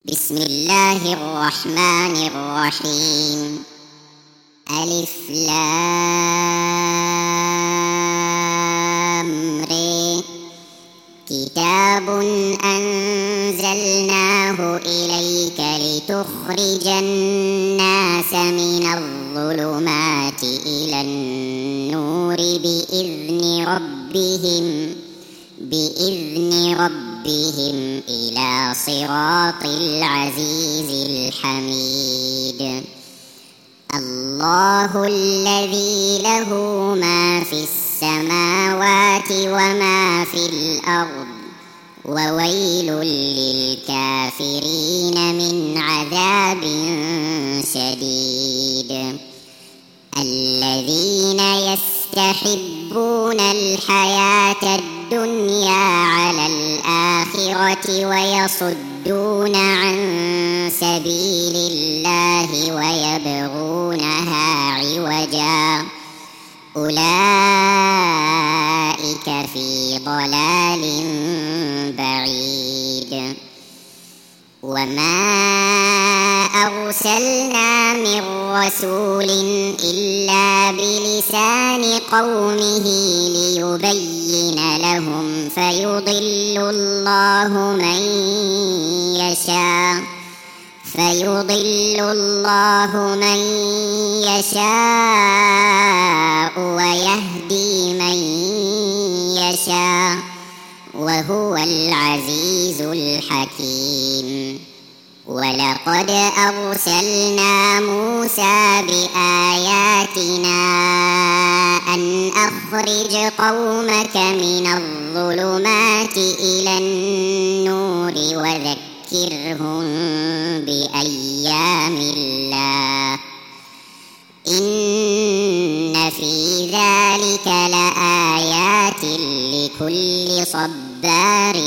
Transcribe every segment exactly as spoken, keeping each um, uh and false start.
بسم الله الرحمن الرحيم. ألف لام ر. كتاب أنزلناه إليك لتخرج الناس من الظلمات إلى النور بإذن ربهم بإذن ربهم إلى صراط العزيز الحميد. الله الذي له ما في السماوات وما في الأرض، وويل للكافرين من عذاب شديد. الذين يستحبون الحياة الدنيا على الآخرة ويصدون عن سبيل الله ويبغونها عوجا، أولئك في ضلال بعيد. وما أرسلنا من رسول إلا بلسان قومه ليبين لهم، فيضل الله من يشاء فيضل الله من يشاء ويهدي من يشاء، وهو العزيز الحكيم. ولقد أرسلنا موسى بآياتنا أن أخرج قومك من الظلمات إلى النور وذكرهم بأيام الله، إن في ذلك لآيات لكل صبار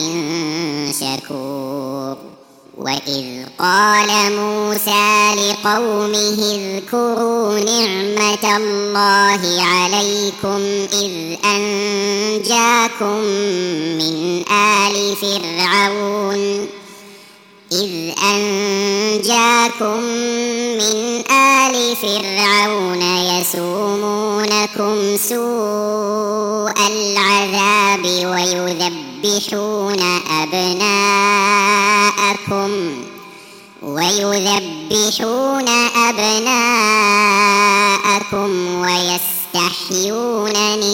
شكور. وإذ قال موسى لقومه اذكروا نعمة الله عليكم إذ أنجاكم من آل فرعون إذ أنجاكم من آل فرعون يسومونكم سوء العذاب ويذبحون أبناءكم ويذبحون أبناءكم ويستحيون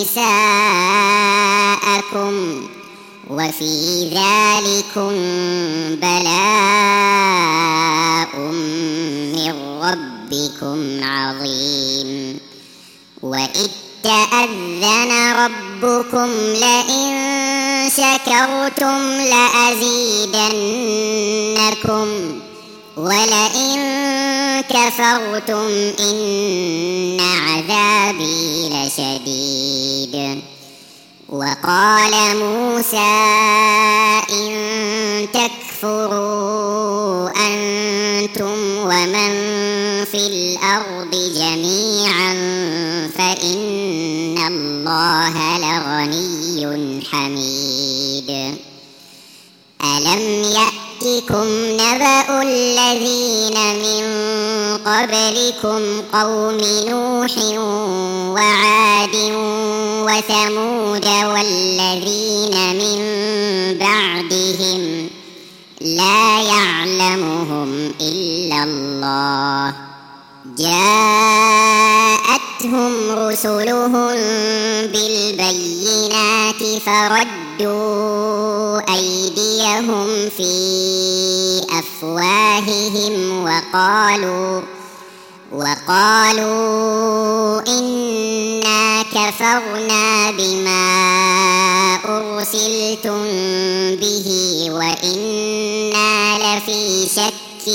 نساءكم، وفي ذلكم بلاء من ربكم عظيم. وإذ تأذن ربكم لئن شكرتم لأزيدنكم ولئن كفرتم إن عذابي لشديد. وقال موسى إن تكفروا أنتم ومن في الأرض جميعا فإن الله لغني حميد. ألم يأتكم نبأ الذين من قبلكم قوم نوح وعاد وثمود والذين من بعدهم لا يعلمهم إلا الله، جاءتهم رسلهم بالبينات فردوا أيديهم في أفواههم وقالوا وقالوا إنا كفرنا بما أرسلتم به وإنا لفي شك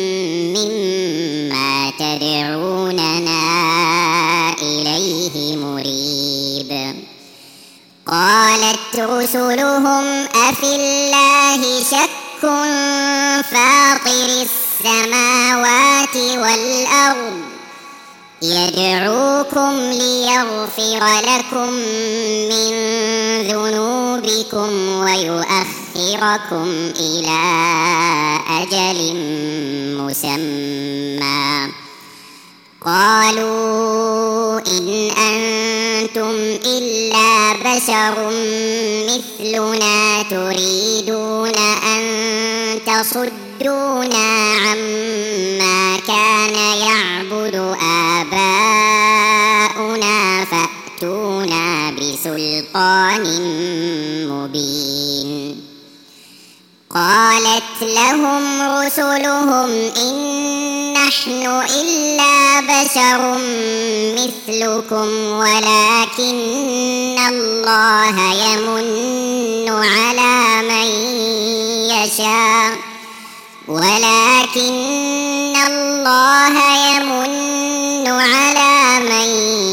مما تدعوننا إليه مريب. قالت رسلهم أفي الله شك فاطر السماوات والأرض يدعوكم ليغفر لكم من ذنوبكم ويؤخركم إلى أجل مسمى قالوا إن أنتم إلا بشر مثلنا تريدون أن تصدونا عما كان يعبد آباؤنا فأتونا بسلطان مبين. قالت لهم رسلهم إن نحن إلا بشر مثلكم ولكن الله يمن على من يشاء ولكن الله يمن على من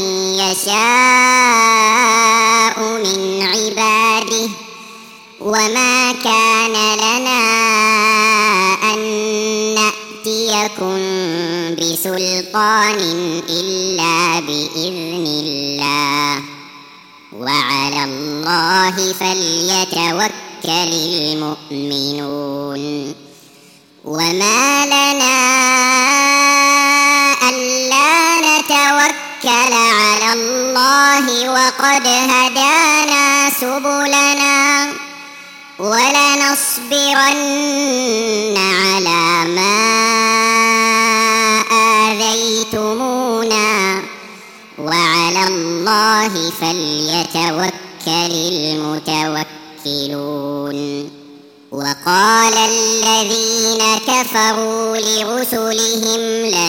يشاء من عباده وما كان لنا أن نأتيكم بسلطان إلا بإذن الله وعلى الله فليتوكل المؤمنون. وما لنا ألا نتوكل على الله وقد هدانا سبلنا ولنصبرن على ما آذيتمونا وعلى الله فليتوكل المتوكلون. وقال الذين كفروا لرسلهم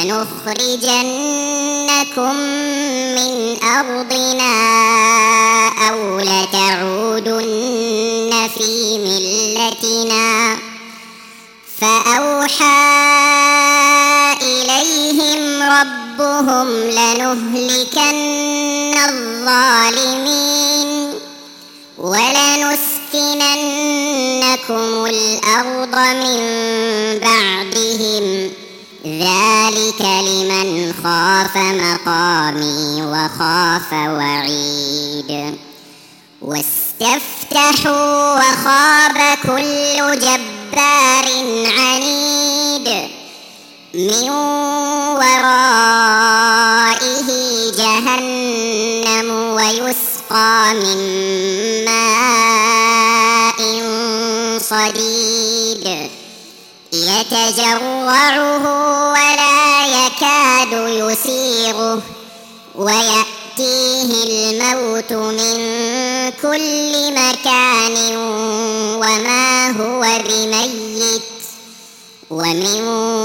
لنخرجنكم من أرضنا أو لتعودن في ملتنا فأوحى إليهم ربهم لنهلكن الظالمين ولنسكننكم الأرض من بعدهم ذلك لمن خاف مقامي وخاف وعيد. واستفتحوا وخاب كل جبار عنيد من ورائه جهنم ويسقى من ماء صديد يتجرعه ولا يكاد يسيغه ويأتيه الموت من كل مكان وما هو بميت ومن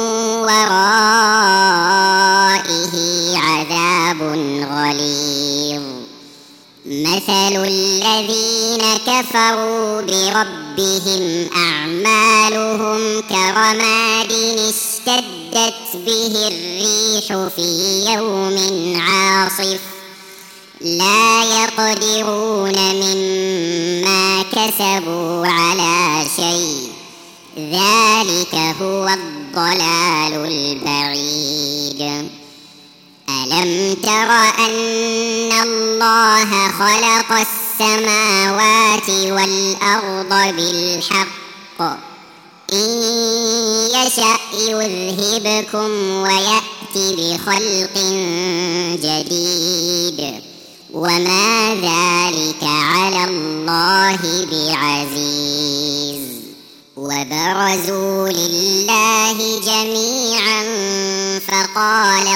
ورائه عذاب غليظ. مثل الذين كفروا بربهم أعمالهم كرماد اشتدت به الريح في يوم عاصف لا يقدرون مما كسبوا على شيء ذلك هو الضلال البعيد. ألم تر أن الله خلق السماوات والأرض بالحق إن يشأ يذهبكم ويأتي بخلق جديد وما ذلك على الله بعزيز. وبرزوا لله جميعا فقال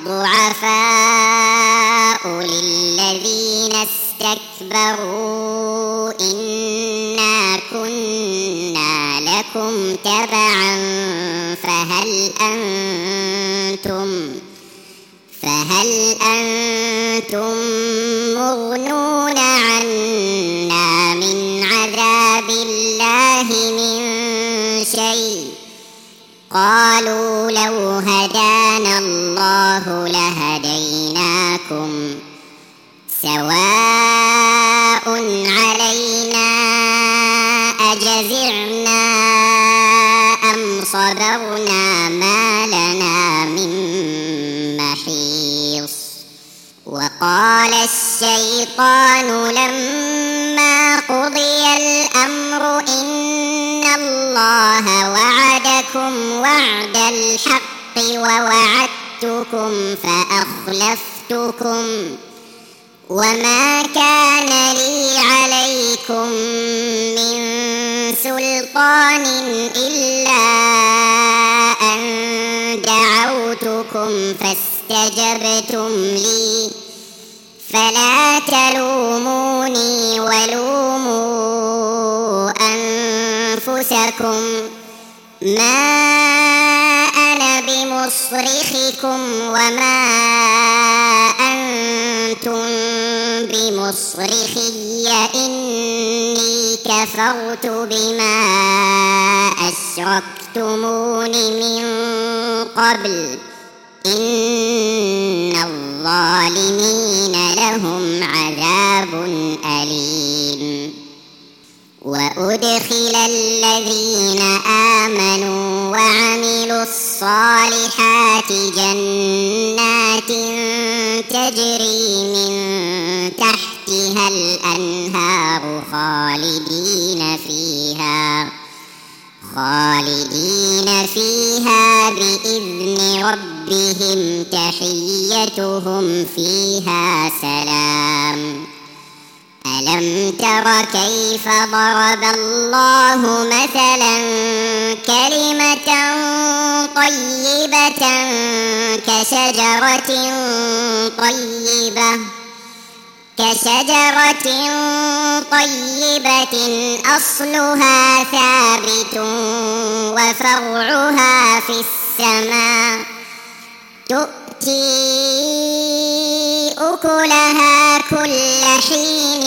الضعفاء للذين استكبروا إنا كنا لكم تبعا فهل أنتم فهل أنتم مغنون عنا من عذاب الله من شيء قالوا لو هدانا الله لهديناكم سواء علينا أجزعنا أم صبرنا ما لنا من محيص. وقال الشيطان لما قضي الأمر إن الله وعدكم لكم وعد الحق ووعدتكم فأخلفتكم وما كان لي عليكم من سلطان إلا أن دعوتكم فاستجبتم لي فلا تلوموني ولوموا أنفسكم ما أنا بمصرخكم وما أنتم بمصرخي إني كفرت بما أشركتمون من قبل إن الظالمين لهم عذاب أليم. وأدخل الذين آمنوا وعملوا الصالحات جنات تجري من تحتها الأنهار خالدين فيها خالدين فيها بإذن ربهم تحيتهم فيها سلام. ألم تر كيف ضرب الله مثلا كلمة طيبة كشجرة طيبة كشجرة طيبة أصلها ثابت وفرعها في السماء تؤتي أكلها كل حين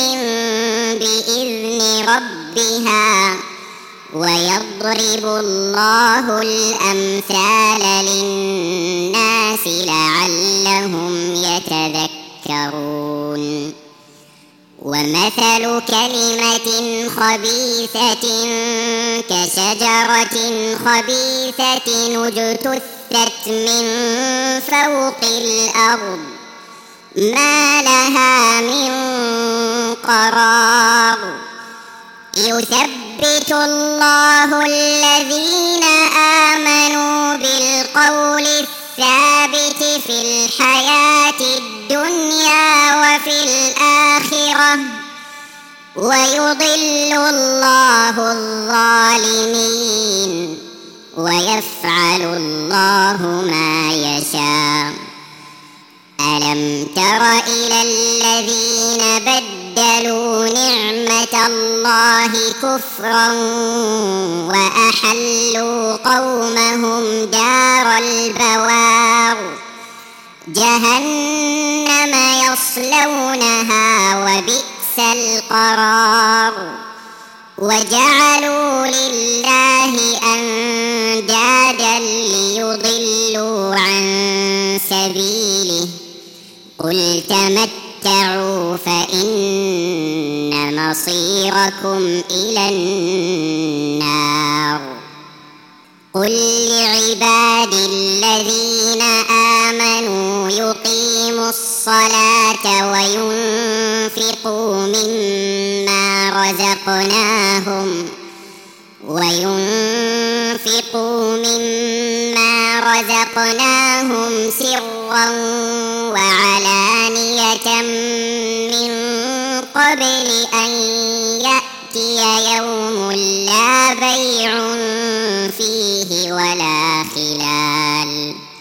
بإذن ربها ويضرب الله الأمثال للناس لعلهم يتذكرون. ومثل كلمة خبيثة كشجرة خبيثة اجتثت من فوق الأرض ما لها من قرار يثبت الله الذين آمنوا بالقول الثابت في الحياة الدنيا وفي الآخرة ويضل الله الظالمين ويفعل الله ما يشاء. ألم تر إلى الذين بدلوا نعمة الله كفرا وأحلوا قومهم دار البوار جهنم يصلونها وبئس القرار وجعلوا لله أندادا ليضلوا عن سبيله قل تمتعوا فإن مصيركم إلى النار. قل لعبادي الذين آمنوا يقيموا الصلاة وينفقوا مما رزقناهم وينفقوا مما رزقناهم سرا وعلانية من قبل أن يأتي يوم لا بيع فيه ولا خلال.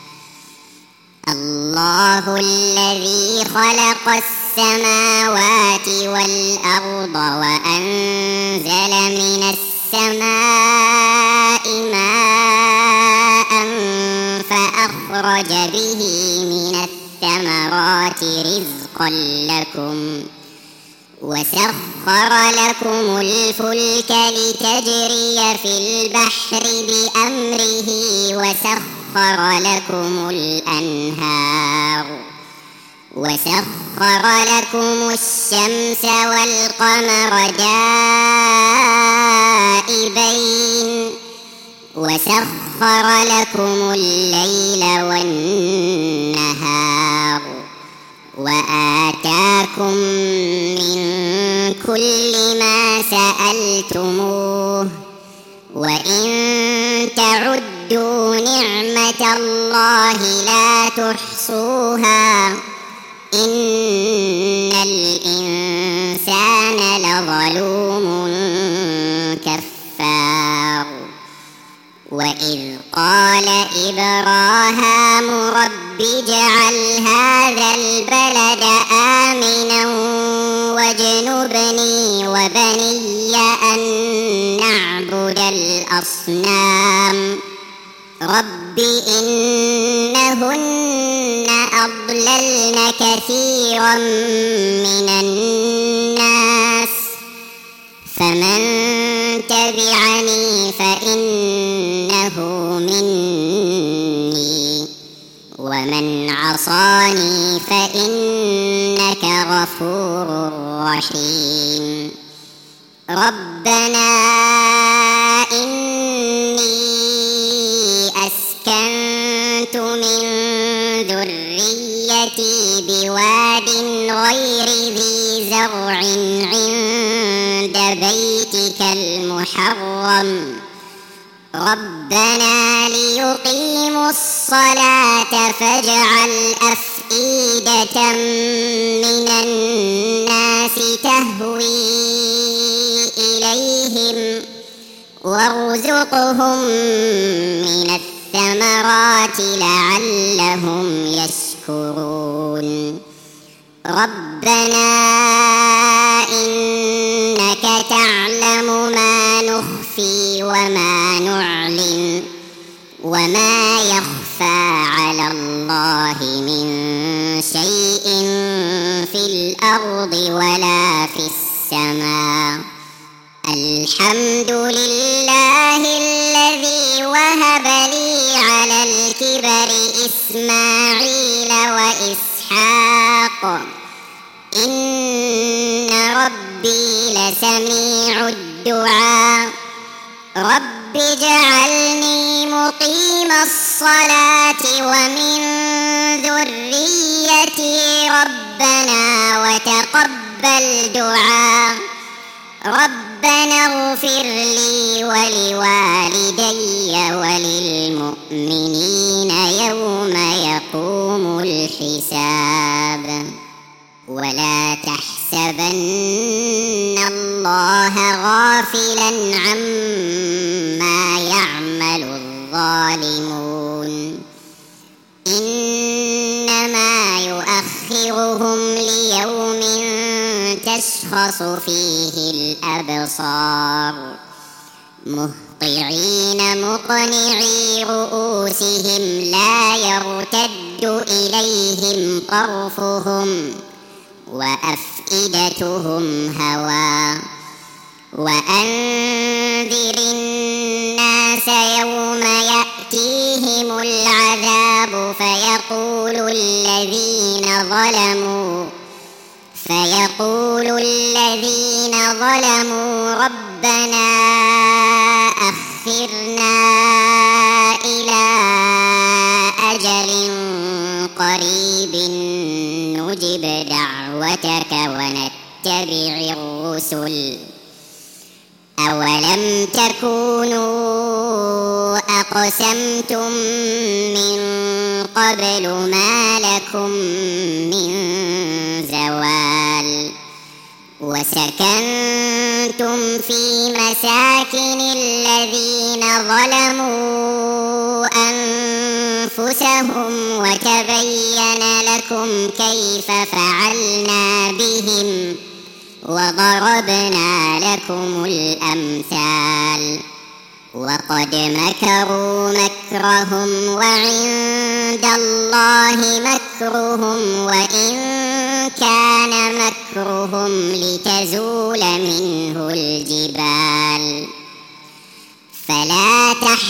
الله الذي خلق السماوات والأرض وأنزل من السماء ماء فأخرج به من الثمرات رزقا لكم وسخر لكم الفلك لتجري في البحر بأمره وسخر لكم الأنهار وسخر لكم الشمس والقمر دائبين وسخر لكم الليل والنهار وآتاكم من كل ما سألتموه وإن تعدوا تعدوا نعمة الله لا تحصوها إن الإنسان لظلوم كفار وإذ قال إبراهام رب اجعل هذا البلد آمنا واجنبني وبني أن نعبد الأصنام رب إنهن أضللن كثيرا من الناس فمن تبعني فإنه مني ومن عصاني فإنك غفور رحيم ربنا إني أسكنت من ذريتي بواد غير ذي زرع عند بيتك المحرم ربنا ليقيموا الصلاة فاجعل أفئدة من الناس تهوي إليهم وارزقهم من الثمرات لعلهم يشكرون ربنا إنك تعلم ما نخفي وما نعلن وما يخفى على الله من شيء في الأرض ولا في السماء الحمد لله الذي وهب لي على الكبر إسماعيل وإسحاق إن ربي لسميع الدعاء رب اجعلني مقيم الصلاة ومن ذريتي ربنا وتقبل دعاء ربنا اغفر لي ولوالدي وللمؤمنين يوم يقوم الحساب ولا تحسبن الله غافلا عما يعمل الظالمون إنما يؤخرهم ليوم تشخص فيه الأبصار مهطعين مقنعي رؤوسهم لا يرتد إليهم طرفهم وأفئدتهم هواء وأنذر الناس يوم يأتيهم العذاب فيقول الذين ظلموا فيقول الذين ظلموا ربنا أخرنا إلى أجل قريب نجب دعوتك ونتبع الرسل أولم تكونوا أقسمتم من قبل ما لكم من زوال وسكنتم في مساكن الذين ظلموا أنفسهم وتبين لكم كيف فعلنا بهم وضربنا لكم الأمثال وقد مكروا مكرهم وعند الله مكرهم وإن كان مكرهم لتزول منه الجبال فلا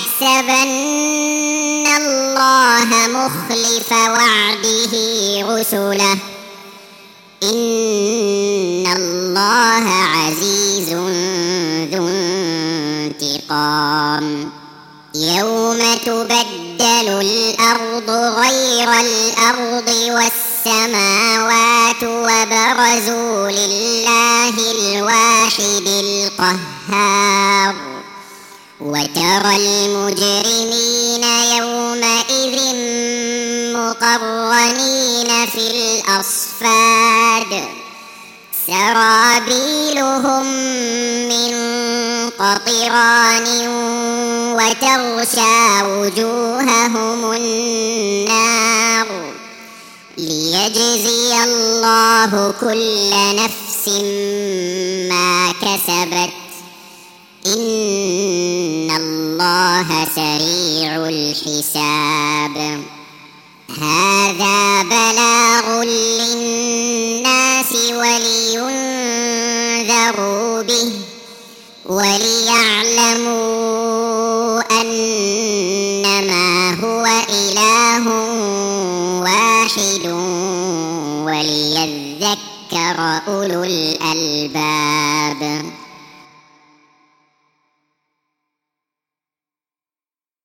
تحسبن الله مخلف وعده رسله إن الله عزيز ذو انتقام يوم تبدل الأرض غير الأرض والسماوات وبرزوا لله الواحد القهار وترى المجرمين مقرنين في الأصفاد سرابيلهم من قطران وتغشى وجوههم النار ليجزي الله كل نفس ما كسبت إن الله سريع الحساب. هذا بلاغ للناس ولينذروا به وليعلموا